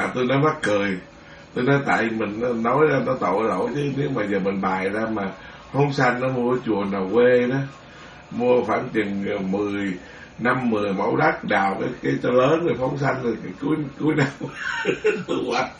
tôi nói mắc cười. Tôi nói tại mình nói ra nó tội lỗi chứ nếu mà giờ mình bài ra mà phóng sanh nó mua ở chùa nào quê đó, mua khoảng chừng 10 mẫu đất, đào cái cho lớn rồi phóng sanh rồi cuối năm tôi quạch.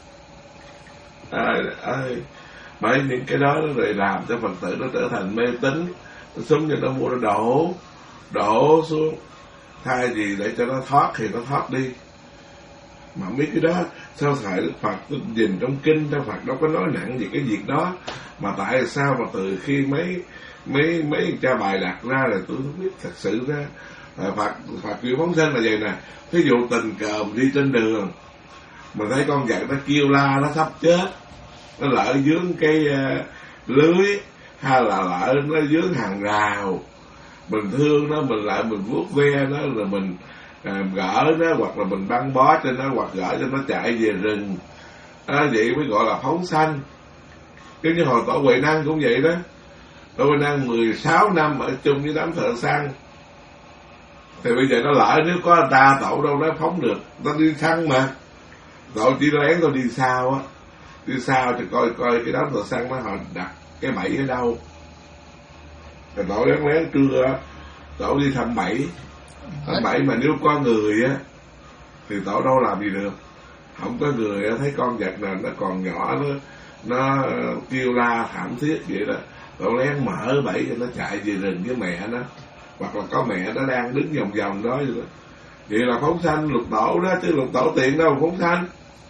Bởi những cái đó nó rồi làm cho Phật tử nó trở thành mê tín, nó xuống cho nó mua, nó đổ xuống, thay gì để cho nó thoát thì nó thoát đi. Mà biết cái đó sao thầy Đức Phật tôi nhìn trong kinh Đức Phật đâu có nói nặng về cái việc đó, mà tại sao mà từ khi mấy cha bài đặt ra là tôi không biết thật sự ra Phật kêu phóng sanh là vậy nè. Thí dụ tình cờ đi trên đường mà thấy con vật nó kêu la, nó sắp chết, nó lỡ dướng cái lưới hay là lỡ nó dướng hàng rào, mình thương nó, mình lại mình vuốt ve nó, rồi mình gỡ nó, hoặc là mình băng bó cho nó, hoặc gỡ cho nó chạy về rừng. Vậy mới gọi là phóng sanh. Giống như hồi Tổ Huệ Năng cũng vậy đó. Tổ Huệ Năng 16 năm ở chung với đám thợ săn, thì bây giờ nó lỡ nếu có người ta Tổ đâu nó phóng được, nó đi săn mà. Tổ chỉ lén tôi đi sau á, đi sau cho coi cái đám thợ săn nó họ đặt cái bẫy ở đâu. Rồi Tổ lén trưa Tổ đi thăm bẫy. Thăm bẫy mà nếu có người á thì Tổ đâu làm gì được. Không có người á, thấy con vật nào nó còn nhỏ, nó kêu la thảm thiết vậy đó, Tổ lén mở bẫy cho nó chạy về rừng với mẹ nó, hoặc là có mẹ nó đang đứng vòng vòng đó vậy đó. Vậy là phóng sanh Lục Tổ đó, chứ Lục Tổ tiện đâu phóng sanh.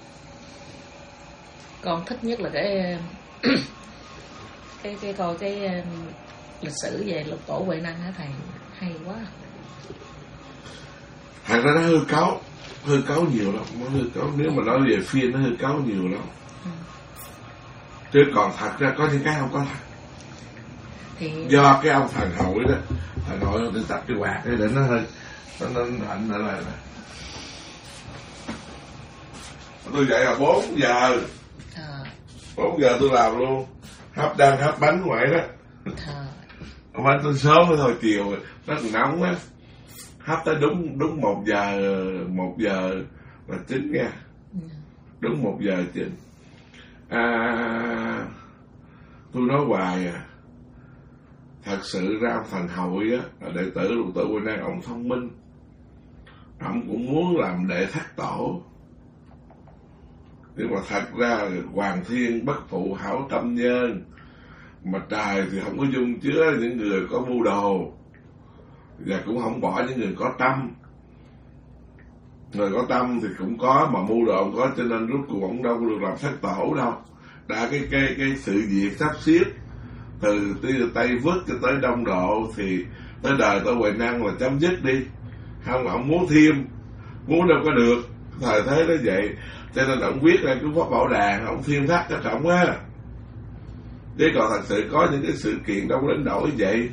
Con thích nhất là cái coi cái lịch sử về Lục Tổ Huệ Năng á thầy, hay quá. Thật ra nó hư cấu nhiều lắm, nó hư cấu, nếu mà nói về phim nó hư cấu nhiều lắm. Chứ còn thật ra có những cái không có thật. Thì do cái ông thần hội đó, thần hội nó tập cái quạt để nó hơi nó hạnh lại là tôi dậy là 4 giờ 4 giờ tôi làm luôn, đang hấp bánh ngoài đó. Bánh tôi sớm thôi, chiều nó còn nóng á, hấp tới đúng 1 giờ là chín nha. Đúng 1 giờ chín. Tôi nói hoài thật sự ra ông Thành Hội á, là đệ tử Lục Tổ Huệ Năng, ông thông minh, ông cũng muốn làm đệ thất tổ, nhưng mà thật ra Hoàng Thiên bất phụ hảo tâm nhân, mà trời thì không có dung chứa những người có mưu đồ, và cũng không bỏ những người có tâm. Người có tâm thì cũng có, mà mưu đồ không có, cho nên rốt cuộc cũng đâu có được làm thất tổ đâu. Đã cái sự việc sắp xếp từ Tây Vức cho tới Đông Độ thì tới đời Tổ Huệ Năng là chấm dứt đi. Không, ông muốn thêm, muốn đâu có được, thời thế nó vậy. Cho nên ông viết ra cái Pháp Bảo Đàn, ông thêm thắt cho trọng á. Chứ còn thật sự có những cái sự kiện đâu có đến đổi vậy.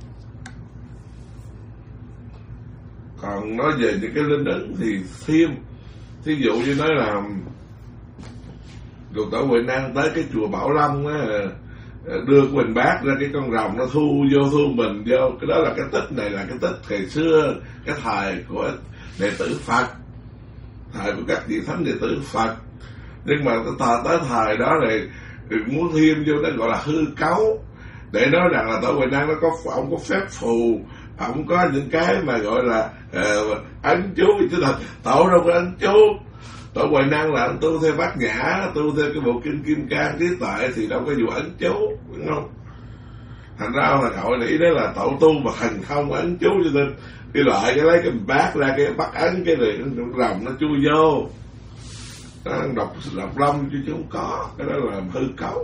Còn nói về những cái linh ứng thì thêm. Thí dụ như nói là Lục Tổ Huệ Năng tới cái chùa Bảo Long á, đưa cái bình bát ra, cái con rồng nó thu mình vô. Cái đó là cái tích này, là cái tích ngày xưa, cái thời của đệ tử Phật, thời của các vị thánh đệ tử Phật. Nhưng mà tới thời đó rồi muốn thêm vô, nó gọi là hư cấu, để nói rằng là Tổ Huệ Năng nó ông có phép phù, ông có những cái mà gọi là ấn chú, chứ là Tổ đâu có ấn chú. Tổ Huệ Năng là ông tu theo Bát Nhã, tu theo cái bộ kinh Kim Cang Trí Tuệ thì đâu có vụ ấn chú, đúng không? Thành ra ông là hội nghĩ đó là Tổ tu mà thành không ấn chú, cho nên cái loại cái lấy cái bát ra, cái bắt ấn cái này rồng nó chui vô, nó độc long chứ không có, cái đó là hư cấu.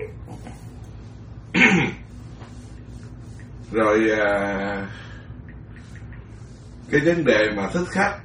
Rồi cái vấn đề mà thích khách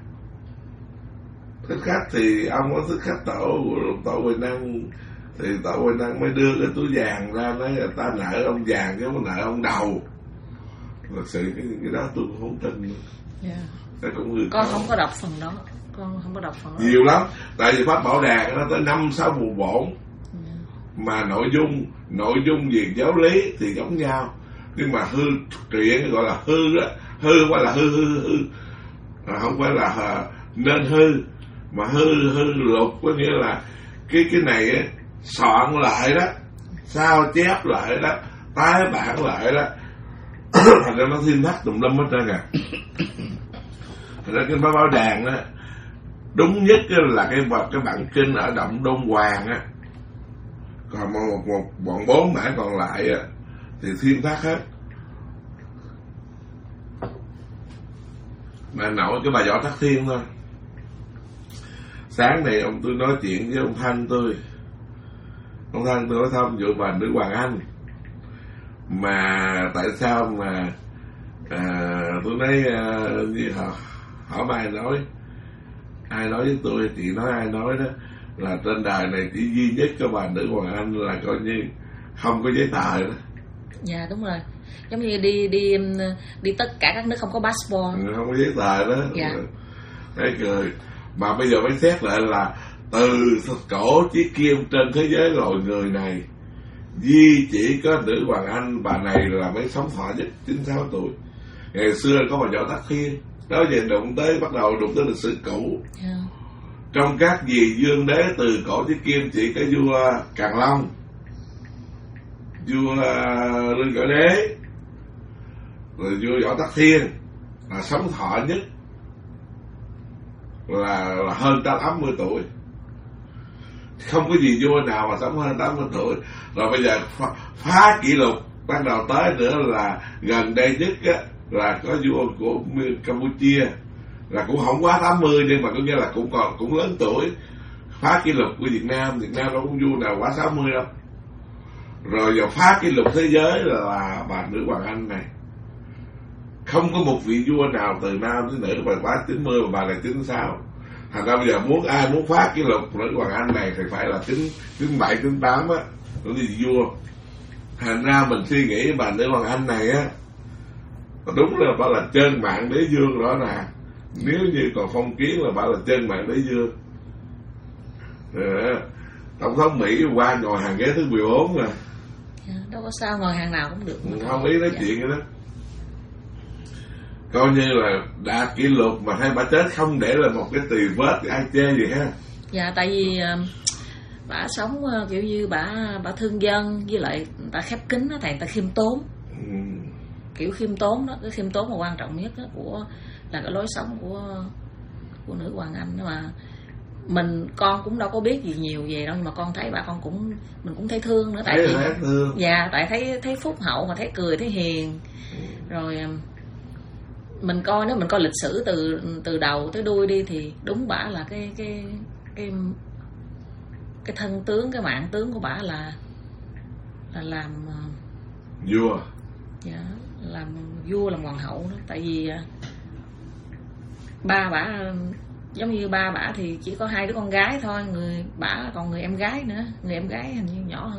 thì ông có thích khách Tổ Huệ Năng, thì Tổ Huệ Năng mới đưa cái túi vàng ra, nói là ta nợ ông vàng chứ không nợ ông đầu. Thật sự cái đó tôi cũng không tin. Nó cũng con không có đọc phần đó, con không có đọc phần đó nhiều lắm, tại vì Pháp Bảo Đàn nó tới 5-6 bộ bổn, mà nội dung về giáo lý thì giống nhau, nhưng mà hư truyện gọi là hư á, hư không phải là hư không phải là nên hư, mà hư lục có nghĩa là cái này á, soạn lại đó, sao chép lại đó, tái bản lại đó, thành ra nó thêm thắt tùm lum hết trơn à. Thành ra cái báo đàn á, đúng nhất là cái bản kinh ở động Đôn Hoàng á, còn một bọn 4 bản còn lại á thì thêm thắt hết. Mà nổi cái bài Võ Tắc Thiên thôi. Sáng này tôi nói chuyện với ông Thanh tôi nói thông vụ bà nữ Hoàng Anh, mà tại sao mà tôi nói như hỏi ai nói với tôi, chị nói ai nói đó là trên đời này chỉ duy nhất cái bà nữ Hoàng Anh là coi như không có giấy tờ đó. Dạ đúng rồi, giống như đi tất cả các nước không có passport, không có giấy tờ đó. Dạ. Đấy cười. Mà bây giờ mới xét lại là từ cổ chí kim trên thế giới loài người này, duy chỉ có nữ Hoàng Anh bà này là mới sống thọ nhất 96 tuổi. Ngày xưa có bà Võ Tắc Thiên, đó về đụng tới, bắt đầu đụng tới lịch sử cũ. Yeah. Trong các vị vương đế từ cổ chí kim chỉ có vua Càn Long, vua Lương Cõi Đế, rồi vua Võ Tắc Thiên là sống thọ nhất, là hơn 80 tuổi. Không có gì vua nào mà sống hơn 80 tuổi. Rồi bây giờ phá kỷ lục bắt đầu tới nữa là gần đây nhất á, là có vua của Campuchia là cũng không quá 80, nhưng mà có nghĩa là cũng lớn tuổi, phá kỷ lục của Việt Nam đâu có vua nào quá 60 đâu. Rồi giờ phá kỷ lục thế giới là bà nữ Hoàng Anh này. Không có một vị vua nào từ nam tới nữ mà quá 90 mà bà là 96. Thành ra bây giờ ai muốn phá kỷ lục nữ Hoàng Anh này thì phải là 97, 98 á, nó đi vua. Thành ra mình suy nghĩ bà nữ Hoàng Anh này á, đúng là bà là trên mạng đế vương rõ ràng. Nếu như còn phong kiến là bà là trên mạng đế vương. Tổng thống Mỹ qua ngồi hàng ghế thứ 14 rồi. Đâu có sao ngồi hàng nào cũng được. Không ý nói chuyện vậy đó. Coi như là đạt kỷ lục mà thấy bà chết không để lại một cái tì vết ai chê gì ha. Dạ tại vì bà sống kiểu như bà thương dân, với lại người ta khép kín đó thầy, người ta khiêm tốn. Kiểu khiêm tốn đó, cái khiêm tốn mà quan trọng nhất đó là cái lối sống của nữ Hoàng Anh đó. Mà con cũng đâu có biết gì nhiều về đâu, nhưng mà con thấy bà mình cũng thấy thương nữa, tại vì dạ tại thấy phúc hậu, mà thấy cười, thấy hiền. Rồi mình coi lịch sử từ đầu tới đuôi đi thì đúng bả là cái thân tướng, cái mạng tướng của bả là làm vua. Dạ, làm vua, làm hoàng hậu đó. Tại vì ba bả giống như ba bả thì chỉ có 2 đứa con gái thôi, bả còn người em gái nữa, người em gái hình như nhỏ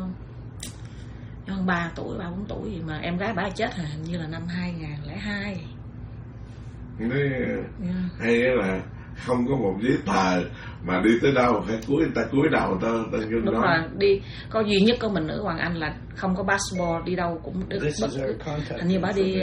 hơn 3 tuổi, 3-4 tuổi gì, mà em gái bả chết hình như là năm 2002. Hay là không có một giấy tờ mà đi tới đâu phải người ta cúi đầu ta đúng nói. Rồi, đi có duy nhất có mình nữ Hoàng Anh là không có passport, đi đâu cũng được. Hình như bà đi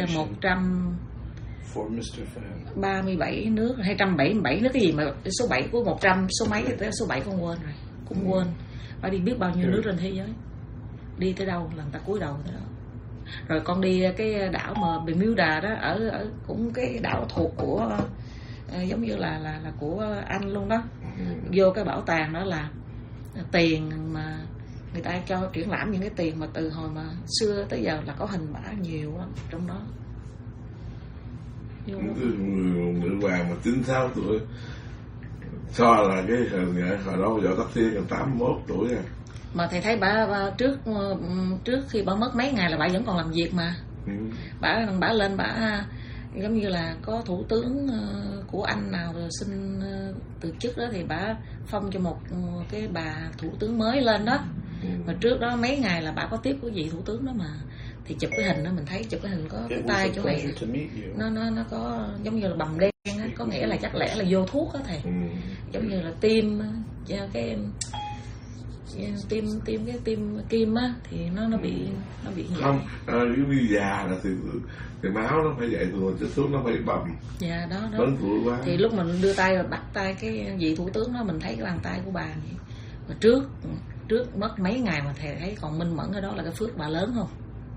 137 nước, 277 nước cái gì mà số 7 của 100 số mấy thì tới số 7 con quên rồi, cũng quên. Bà đi biết bao nhiêu nước trên thế giới, đi tới đâu là người ta cúi đầu tới đó. Rồi con đi cái đảo mà Bermuda đó, ở cũng cái đảo thuộc của giống như là của Anh luôn đó. Vô cái bảo tàng đó là tiền mà người ta cho triển lãm những cái tiền mà từ hồi mà xưa tới giờ là có hình bả nhiều lắm trong đó. Nữ hoàng mà 96 tuổi, so là cái hồi đó Võ Tắc Thiên là 81 tuổi rồi. Mà thầy thấy bà trước khi bà mất mấy ngày là bà vẫn còn làm việc mà. Bà lên bà giống như là có thủ tướng của Anh nào rồi xin từ chức đó, thì bà phong cho một cái bà thủ tướng mới lên đó. Mà trước đó mấy ngày là bà có tiếp của vị thủ tướng đó mà. Thì chụp cái hình đó, mình thấy chụp cái hình có cái tay chỗ này nó có giống như là bầm đen á, có nghĩa là chắc lẽ là vô thuốc á thầy. Giống như là tiêm cái tim kim á thì nó bị không như già là thì máu nó phải vậy rồi, chứ xuống nó phải bầm. Dạ đó lớn tuổi quá. Thì lúc mình đưa tay và bắt tay cái vị thủ tướng đó, mình thấy cái bàn tay của bà vậy. Trước mất mấy ngày mà thầy thấy còn minh mẫn ở đó là cái phước bà lớn không?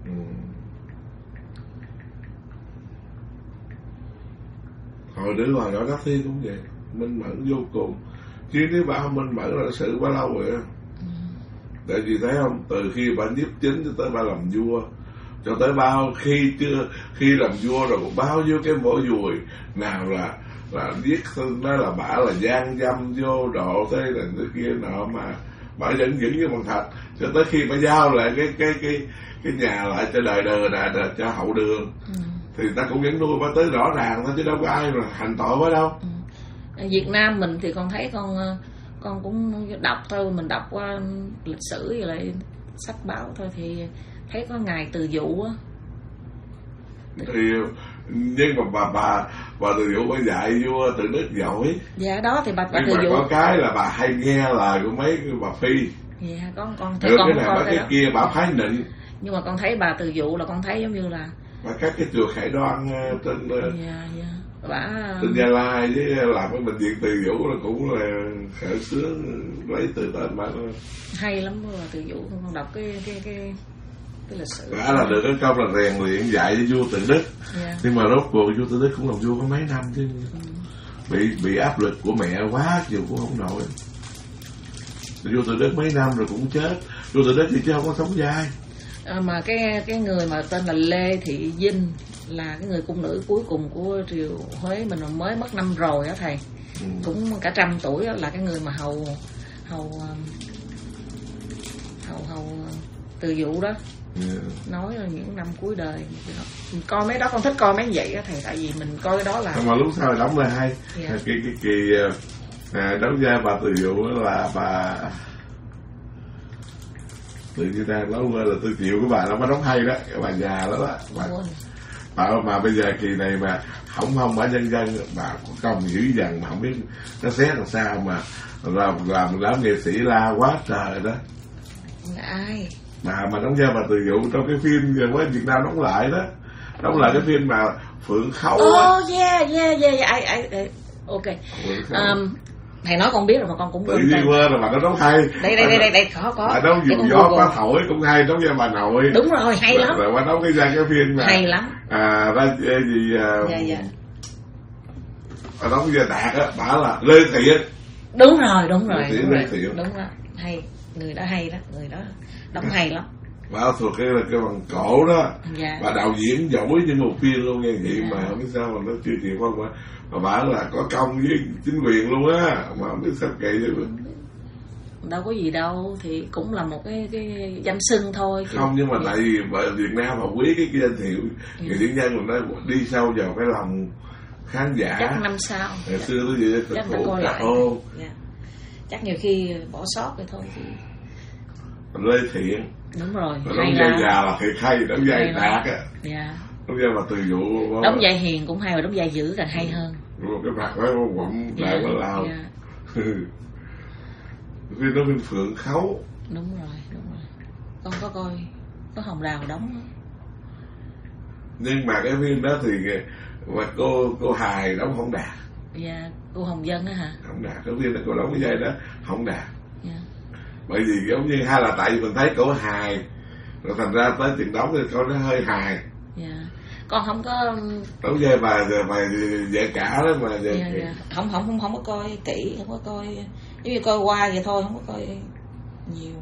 Hồi đứa ngoài nhỏ Đắc Thi cũng vậy, minh mẫn vô cùng. Chứ nếu bà không minh mẫn là sự bà lâu rồi á. Tại vì thấy không, từ khi bà nhiếp chính cho tới bà làm vua, cho tới bao khi làm vua rồi cũng bao nhiêu cái vỏ dùi, nào là giết nói là bả là gian dâm vô độ thế là thế kia nọ, mà bả vẫn giữ như bằng thạch, cho tới khi bả giao lại cái nhà lại cho đời cho hậu đường. Thì ta cũng vẫn nuôi bả tới rõ ràng thôi, chứ đâu có ai mà hành tội bả đâu. Ở Việt Nam mình thì con thấy con cũng đọc thôi, mình đọc qua lịch sử với lại sách báo thôi, thì thấy có ngài Từ Dụ á. Thì nhưng mà bà Từ Dụ bà dạy vua Từ Đức giỏi. Dạ đó thì bà nhưng Từ mà Dụ có cái là bà hay nghe lời của mấy bà phi. Dạ con thấy được con cái này cái kia bà phái nịnh. Nhưng mà con thấy bà Từ Dụ là con thấy giống như là bà các cái chùa Khải Đoan trên bà trên Gia Lai với làm cái bệnh viện Từ Dụ là cũng là khởi xướng lấy từ tên bà. Hay lắm bà Từ Dụ, con đọc cái lịch sử. Bà là được cái công là rèn luyện dạy với vua Từ Đức. Nhưng mà rốt cuộc vua Từ Đức cũng làm vua có mấy năm chứ. Bị áp lực của mẹ quá nhiều cũng không nổi. Vua Từ Đức mấy năm rồi cũng chết. Vua Từ Đức thì chứ không có sống dài. Mà cái người mà tên là Lê Thị Vinh là cái người cung nữ cuối cùng của triều Huế mình, mới mất năm rồi á thầy. Cũng cả 100 tuổi đó, là cái người mà hầu Từ Dụ đó. Nói là những năm cuối đời. Coi mấy đó con thích coi mấy vậy á thầy, tại vì mình coi cái đó là mà lúc sau đóng là hay. Cái kỳ đóng vai bà Từ Dụ là bà tự nhiên ta nói là tôi chịu cái bà đó, bà đóng hay đó, cái bà già đó bà mà bây giờ kỳ này mà không bà nhân dân, bà có công dữ dằn mà không biết nó xét làm sao mà làm nghệ sĩ la quá trời đó. Ai mà đóng vai bà Từ Dụ trong cái phim giờ mới Việt Nam đóng lại đó, đóng lại cái phim mà Phượng Khấu á. Ok. Thầy nói con biết rồi mà con cũng tự nhiên quên rồi, mà nó đóng hay. Đây có bà đóng Dùng Gió Có Thổi cũng hay, đóng vai bà nội. Đúng rồi, hay lắm. Rồi bà đóng cái phim mà hay lắm. Bà đóng vai Đạt á, bà là Lê Thiện. Đúng rồi. Đúng rồi, hay. Người đó hay đó, người đó đóng hay lắm. Bà thuộc cái bằng cổ đó. Bà đạo diễn giỏi như một phim luôn nghe vậy. Mà không biết sao mà nó chưa chịu không. Mà bà là có công với chính quyền luôn á, mà không biết sao kỳ vậy. Đâu có gì đâu, thì cũng là một cái danh xưng thôi. Không, nhưng mà tại vì Việt Nam họ quý cái danh hiệu người diễn nhân mà nó đi sâu vào cái lòng khán giả. Chắc năm sau. Ngày xưa tôi vậy chắc khổ coi lại. Chắc nhiều khi bỏ sót rồi thôi thì. Lê Thiện. Đúng rồi. Đóng vai già là thiệt hay, đóng vai Đạt á. Đóng vai bà Từ Dụ. Đóng vai hiền cũng hay, mà đóng vai dữ càng hay hơn. Cái mặt đó quặn đại mà lao. Vì nó bên Phượng Khấu. Đúng rồi. Con có coi, có Hồng Đào đóng đó. Nhưng mà cái phim đó thì mà cô Hài đóng không đạt. Cô Hồng Dân á hả? Không đạt, cái phim đó cô đóng cái vai đó không đạt. Bởi vì giống như hay là tại vì mình thấy cổ hài, rồi thành ra tới tiền đóng thì coi nó hơi hài. Con không có đóng vai bà vợ cả đó mà không có coi kỹ, không có coi, giống như coi qua vậy thôi, không có coi nhiều.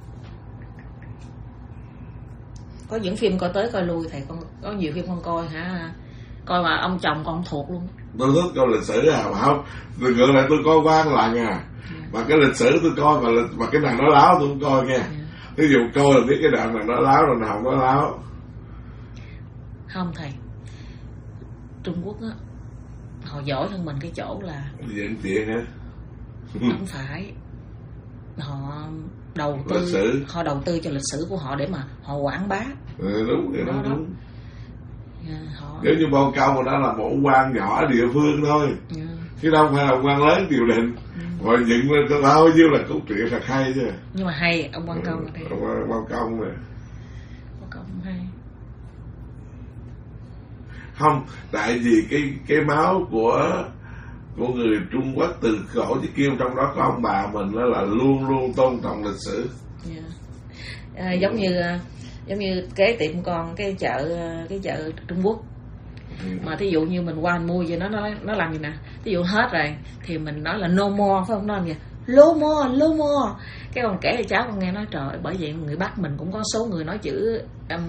Có những phim coi tới coi lui thầy, con có nhiều phim con coi hả, coi mà ông chồng con không thuộc luôn. Tôi thích coi lịch sử mà không, tôi ngược lại tôi coi qua lần mà cái lịch sử tôi coi mà cái nào nó láo tôi cũng coi nha. Ví dụ coi là biết cái đoạn nào nó láo rồi nào không có láo. Không thầy, Trung Quốc á họ giỏi hơn mình cái chỗ là diễn chuyện hả? Không phải, họ đầu tư lịch sử. Họ đầu tư cho lịch sử của họ để mà họ quảng bá. Đúng cái đó đúng. Nếu như Bao Công mà đó là một quan nhỏ ở địa phương thôi, chứ đâu phải là quan lớn triều đình. Mà dựng lên có bao nhiêu là câu chuyện thật hay chứ. Nhưng mà hay ông Quan Công này. Bao Công này. Bao Công hay. Không, tại vì cái máu của của người Trung Quốc từ cổ chí kim, trong đó có ông bà mình, đó là luôn luôn tôn trọng lịch sử. Giống như kế tiệm con cái chợ Trung Quốc, mà thí dụ như mình qua mình mua gì nó làm gì nè, thí dụ hết rồi thì mình nói là no more, phải không? Nó làm gì low more. Cái con kể cho cháu con nghe, nói trời ơi, bởi vậy người Bắc mình cũng có số người nói chữ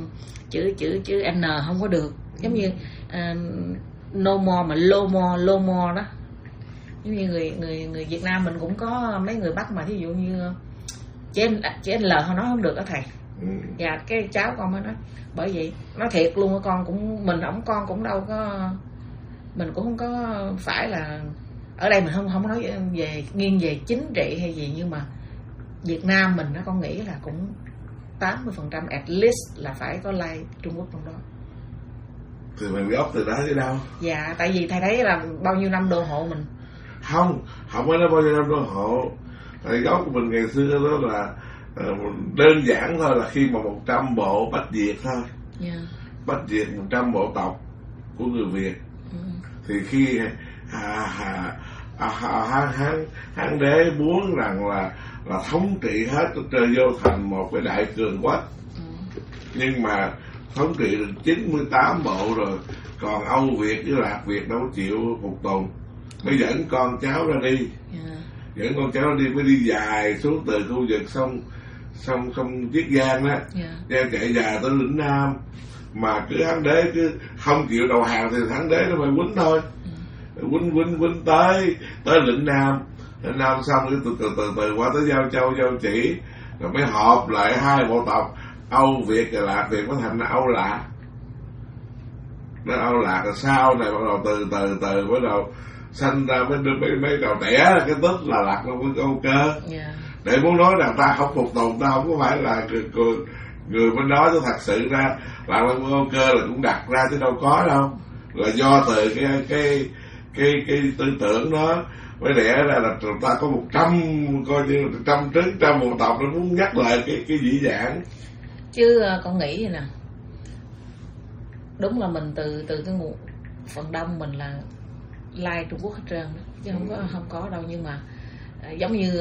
N không có được, giống như no more mà low more đó. Giống như người Việt Nam mình cũng có mấy người Bắc mà thí dụ như chữ L không nói không được đó thầy. Và cái cháu con mới nói, bởi vậy nói thiệt luôn á, con cũng đâu có, mình cũng không có phải là ở đây mình không nói về nghiêng về chính trị hay gì, nhưng mà Việt Nam mình nó con nghĩ là cũng 80% at least là phải có like Trung Quốc trong đó. Thì mình gốc từ đó chứ đâu. Dạ, tại vì thầy thấy là bao nhiêu năm đô hộ mình. Không phải nói bao nhiêu năm đô hộ. Tại gốc của mình ngày xưa đó là đơn giản thôi, là khi mà 100 bộ Bách Việt thôi. Bách Việt 100 bộ tộc của người Việt. Thì khi Hán đế muốn rằng là thống trị hết trời vô thành một cái đại cường quốc. Nhưng mà thống trị được 98 bộ rồi, còn Âu Việt với Lạc Việt đâu chịu phục tùng, mới dẫn con cháu ra đi. Dẫn con cháu đi, mới đi dài xuống từ khu vực sông Chiết Giang đó, chạy dài tới lĩnh Nam. Mà cứ Hán đế cứ không chịu đầu hàng thì Hán đế nó phải quýnh thôi. Quýnh tới lĩnh Nam. Lĩnh Nam xong cái từ qua tới Giao Châu, Giao Chỉ, rồi mới họp lại hai bộ tộc Âu Việt và Lạc Việt, mới thành Âu Lạc. Nó Âu Lạc rồi sau này bắt đầu từ bắt đầu sanh ra mấy đầu đẻ cái tức là Lạc Long với Âu Cơ. Để muốn nói rằng ta không phục tùng, ta không có phải là người bên đó, chứ thật sự ra Lạc Long với Âu Cơ là cũng đặt ra chứ đâu có đâu, là do từ cái tư tưởng đó mới đẻ ra là ta có 100 coi như 100 trứng 100 bộ tộc, nó muốn nhắc lại cái dĩ vãng. Chứ con nghĩ vậy nè, đúng là mình từ cái nguồn phần đông mình là like Trung Quốc hết trơn đó, chứ không có đâu. Nhưng mà giống như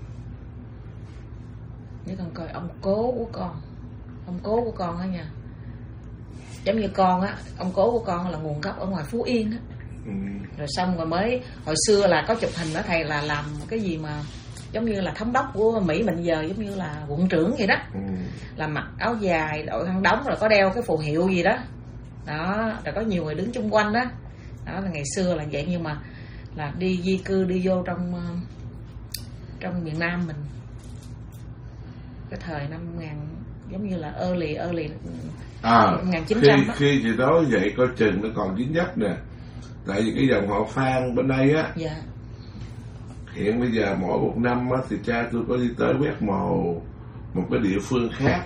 nếu con coi ông cố của con á nha, giống như con á, ông cố của con là nguồn gốc ở ngoài Phú Yên á. Rồi xong rồi mới hồi xưa là có chụp hình đó thầy, là làm cái gì mà giống như là thống đốc của Mỹ mình giờ, giống như là quận trưởng vậy đó. Là mặc áo dài, đội khăn đóng, rồi có đeo cái phù hiệu gì đó đó, rồi có nhiều người đứng chung quanh đó. Đó là ngày xưa là vậy. Nhưng mà là đi di cư đi vô trong miền Nam mình cái thời năm 1000, giống như là early 1900 khi chị nói vậy coi chừng nó còn dính dấp nè. Tại vì cái dòng họ Phan bên đây á, hiện bây giờ mỗi một năm á, thì cha tôi có đi tới quét mồ một cái địa phương khác.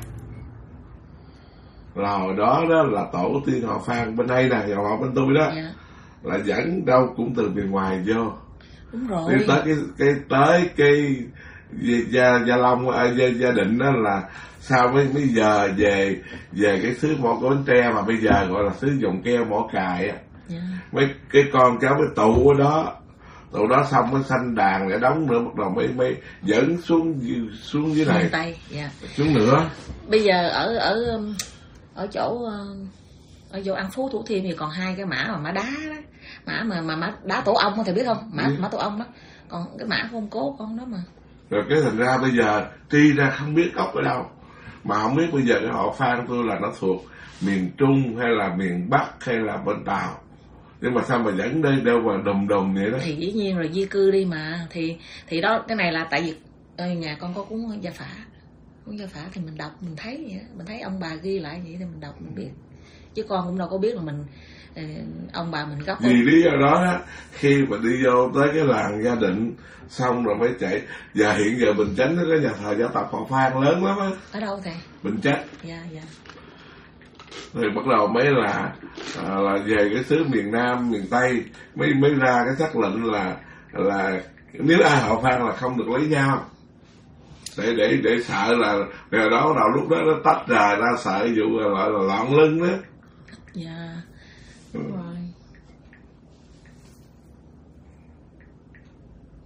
Là hồi đó là tổ tiên họ Phan bên đây nè, dòng họ bên tôi đó, là dẫn đâu cũng từ miền ngoài vô. Đúng rồi. Đi tới cái Gia Long, Gia Định đó, là sau mới giờ về cái xứ mỏ Bến Tre mà bây giờ gọi là xứ Dòng Keo Mỏ Cài á. Mấy cái con cháu mới tụ ở đó, xong mới sanh đàn để đóng nữa, bắt đầu mới dẫn xuống dưới này Tây, xuống nữa. Bây giờ ở chỗ ở vô An Phú Thủ Thiêm thì còn hai cái mã đá đó, mã đá tổ ong thì biết không, mã tổ ong đó, còn cái mã của ông cố con đó mà. Rồi cái thành ra bây giờ tri ra không biết gốc ở đâu, mà không biết bây giờ cái họ Phan tôi là nó thuộc miền Trung hay là miền Bắc hay là bên Tàu, nhưng mà sao mà dẫn đây đâu mà đùng vậy đó. Thì dĩ nhiên rồi di cư đi mà, thì đó, cái này là tại vì nhà con có cuốn Gia Phả thì mình đọc mình thấy vậy đó. Mình thấy ông bà ghi lại vậy thì mình đọc mình biết, chứ con cũng đâu có biết là mình ông bà mình gốc. Vì lý do đó khi mà đi vô tới cái làng Gia Định xong rồi mới chạy. Giờ hiện giờ Bình Chánh nó có nhà thờ gia tộc họ Phan lớn lắm á. Ở đâu thầy? Bình Chánh. Dạ. Rồi bắt đầu mới là về cái xứ miền Nam miền Tây mới ra cái xác lệnh là nếu ai họ Phan là không được lấy nhau, để sợ là rồi đó đầu lúc đó nó tách rời ra, sợ vụ gọi là loạn lưng đó. Dạ. Đúng rồi.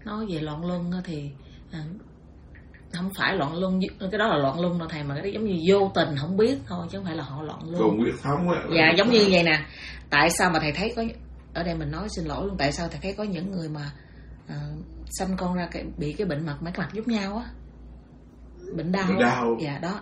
nói về loạn luân thì không phải loạn luân, cái đó là loạn luân đâu thầy, mà cái đó giống như vô tình không biết thôi chứ không phải là họ loạn luân. Còn huyết thống á. Dạ giống như vậy nè. Tại sao mà thầy thấy có, ở đây mình nói xin lỗi luôn, tại sao thầy thấy có những người mà sanh con ra bị cái bệnh mấy cái mặt giống nhau á, bệnh đau. Dạ đó.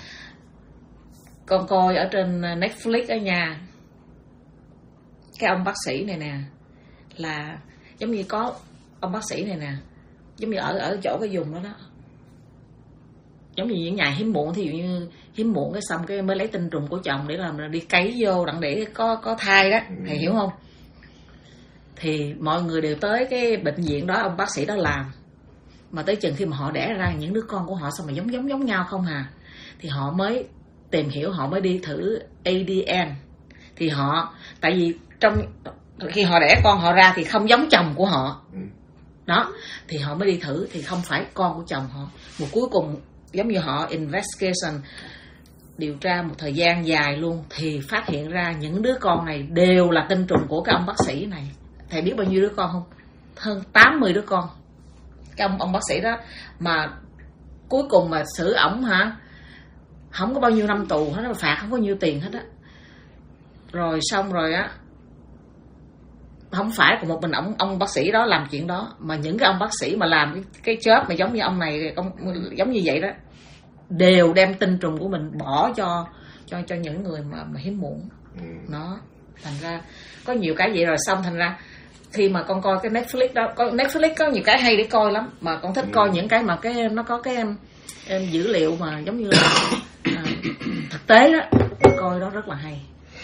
Con coi ở trên Netflix ở nhà, cái ông bác sĩ này nè, là giống như có ông bác sĩ này nè, giống như ở chỗ cái vùng đó đó, giống như những nhà hiếm muộn, thí dụ như hiếm muộn cái xong cái mới lấy tinh trùng của chồng để làm đi cấy vô đặng để có thai đó, thầy hiểu không? Thì mọi người đều tới cái bệnh viện đó, ông bác sĩ đó làm, mà tới chừng khi mà họ đẻ ra những đứa con của họ sao mà giống nhau không hà, thì họ mới tìm hiểu, họ mới đi thử ADN. Thì họ, tại vì khi họ đẻ con họ ra thì không giống chồng của họ đó, thì họ mới đi thử thì không phải con của chồng họ. Một cuối cùng giống như họ investigation, điều tra một thời gian dài luôn, thì phát hiện ra những đứa con này đều là tinh trùng của cái ông bác sĩ này. Thầy biết bao nhiêu đứa con không? Hơn 80 đứa con. Cái ông bác sĩ đó mà cuối cùng mà xử ổng hả, không có bao nhiêu năm tù hết, phạt không có nhiêu tiền hết á. Rồi xong rồi á, không phải của một mình ông bác sĩ đó làm chuyện đó, mà những cái ông bác sĩ mà làm cái job mà giống như ông này, giống như vậy đó, đều đem tinh trùng của mình bỏ cho những người mà hiếm muộn. Nó thành ra có nhiều cái vậy. Rồi xong thành ra khi mà con coi cái Netflix đó, Netflix có nhiều cái hay để coi lắm, mà con thích coi những cái mà nó có cái dữ liệu mà giống như là thực tế đó, coi đó rất là hay.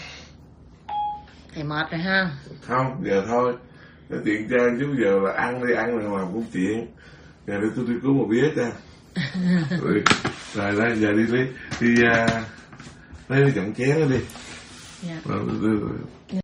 Thầy mệt rồi ha? Không, giờ thôi, cái chuyện trang chứ giờ là ăn đi, ăn là làm công chuyện. Giờ để tôi đi cứu một bía cha. Rồi giờ đi lấy cái chậm chén đó đi. Dạ. Rồi